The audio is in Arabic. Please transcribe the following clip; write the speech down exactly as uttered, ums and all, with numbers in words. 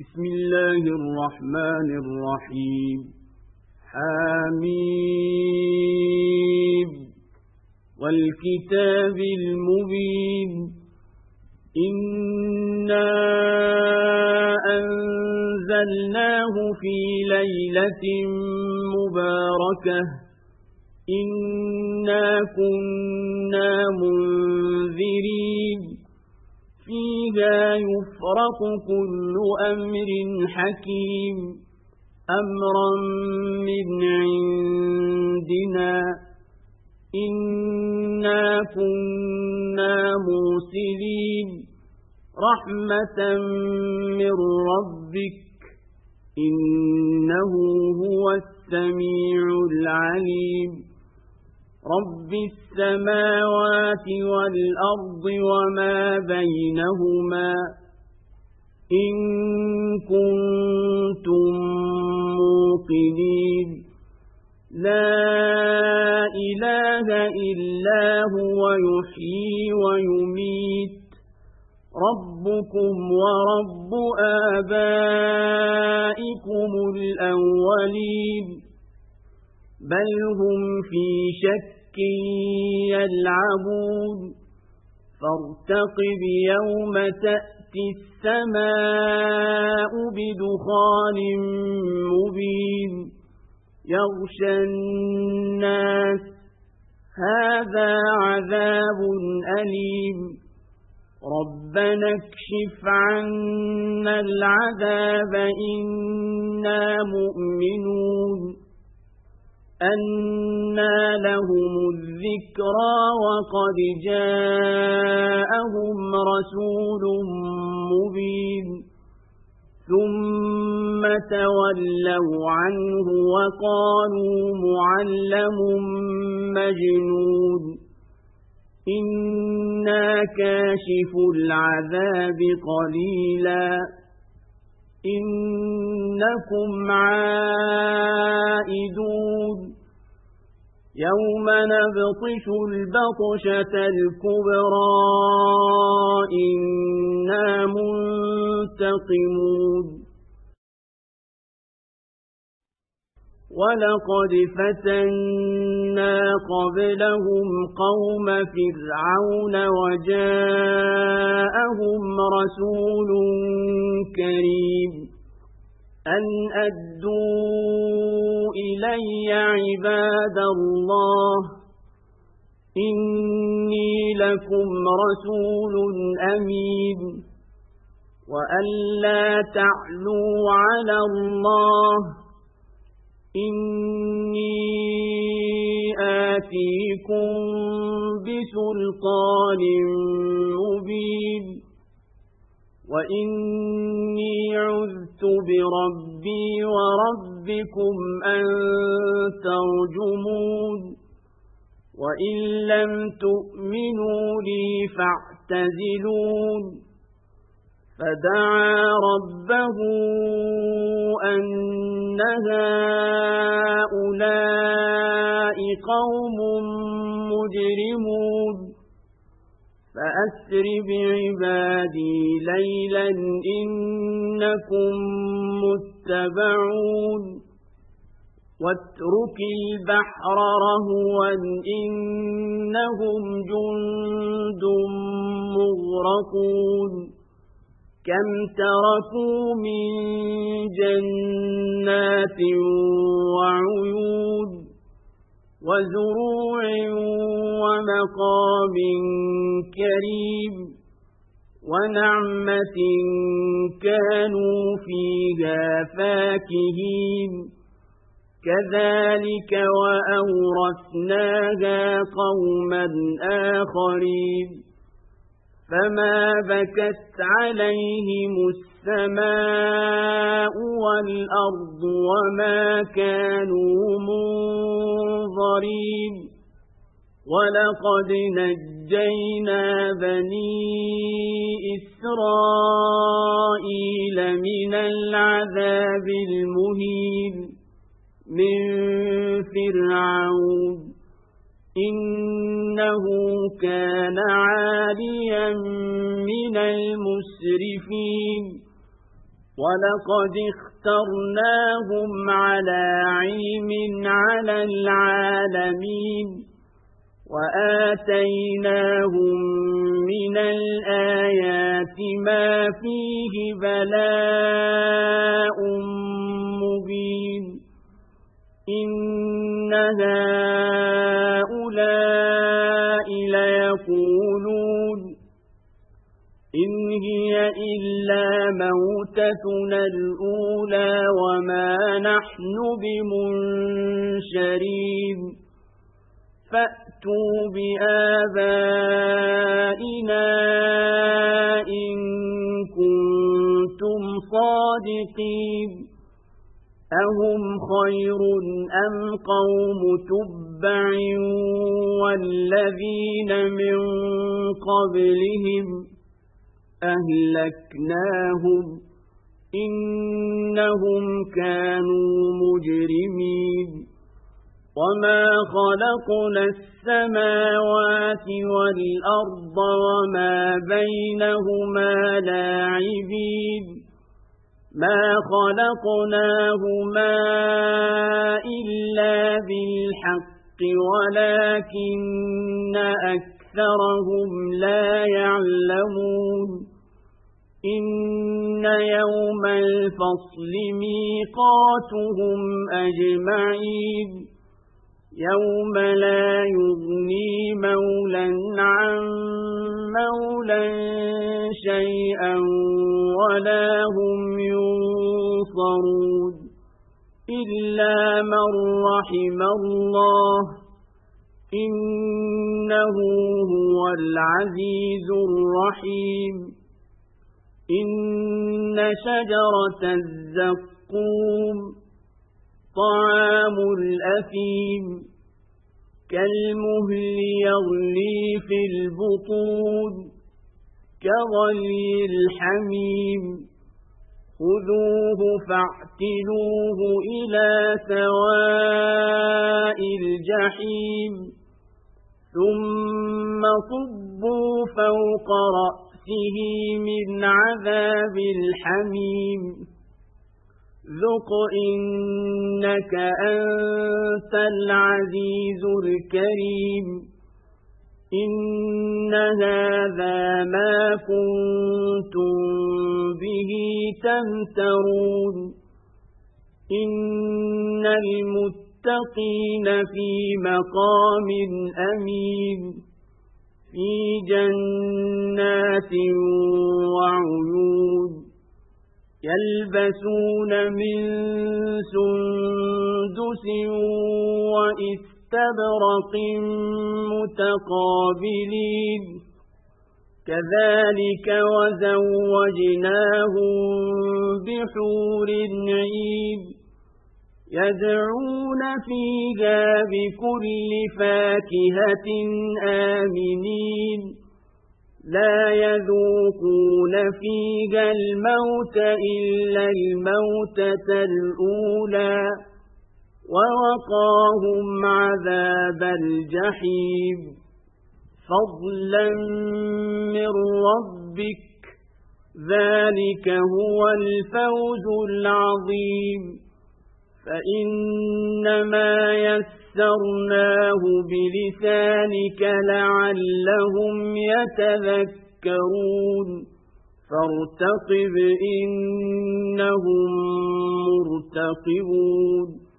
بسم الله الرحمن الرحيم حميم والكتاب المبين إنا أنزلناه في ليلة مباركة إنا كنا منذرين فيها يفرق كل أمر حكيم أمرا من عندنا إنا كنا مرسلين رحمة من ربك إنه هو السميع العليم رب السماوات والأرض وما بينهما إن كنتم موقنين لا إله إلا هو يحيي ويميت ربكم ورب آبائكم الأولين بل هم في شك يلعبون فارتقب يوم تأتي السماء بدخان مبين يغشى الناس هذا عذاب أليم ربنا اكشف عنا العذاب إنا مؤمنون أنى لهم الذكرى وقد جاءهم رسول مبين ثم تولوا عنه وقالوا معلم مجنون إنا كاشف العذاب قليلا إنكم عائدون يوم نبطش البطشة الكبرى إنا منتقمون ولقد فتنا قبلهم قوم فرعون وجاءهم رسول كريم أن أدوا إلي عباد الله إني لكم رسول أمين وأن لا تعلوا على الله إني آتيكم بسلطان مبين وإني عذت بربي وربكم أن ترجمون وإن لم تؤمنوا لي فاعتزلون فدعا ربه أن هؤلاء قوم مجرمون فأسر بعبادي ليلا إنكم متبعون واترك البحر رهوا إنهم جند مغرقون كم تركوا من جنات وعيون وزروع ومقام كريم ونعمة كانوا فيها فاكهين كذلك وأورثناها قوما آخرين فما بكت عليهم السماء والأرض وما كانوا منظرين ولقد نجينا بني إسرائيل من العذاب المهين من فرعون إنه كان عاليا من المسرفين ولقد اخترناهم على علم على العالمين وآتيناهم من الآيات ما فيه بلاء مبين إن هؤلاء ليقولون إن هي إلا موتتنا الأولى وما نحن بمنشرين فأتوا بآبائنا إن كنتم صادقين أهم خير أم قوم تبع والذين من قبلهم أهلكناهم إنهم كانوا مجرمين وما خلقنا السماوات والأرض وما بينهما لاعبين ما خلقناهما إلا بالحق ولكن أكثرهم لا يعلمون إن يوم الفصل ميقاتهم أجمعين يوم لا يغني مولا عن مولا شيئا ولا هم ينصرون إلا من رحم الله إنه هو العزيز الرحيم إن شجرة الزقوم طعام الأثيم كالمهل يغلي في البطون كغلي الحميم خذوه فاعتلوه إلى سواء الجحيم ثم صبوا فوق رأسه من عذاب الحميم ذق إنك أنت العزيز الكريم إن هذا ما كنتم به تمترون إن المتقين في مقام أمين في جنات وعيون يلبسون من سندس وإستبرق متقابلين كذلك وزوجناهم بحور عين يدعون فيها بكل فاكهة آمنين لا يذوقون فيها الموت إلا الموتة الأولى ووقاهم عذاب الجحيم فضلا من ربك ذلك هو الفوز العظيم فإنما يسرناه بلسانك لعلهم يتذكرون فارتقب إنهم مرتقبون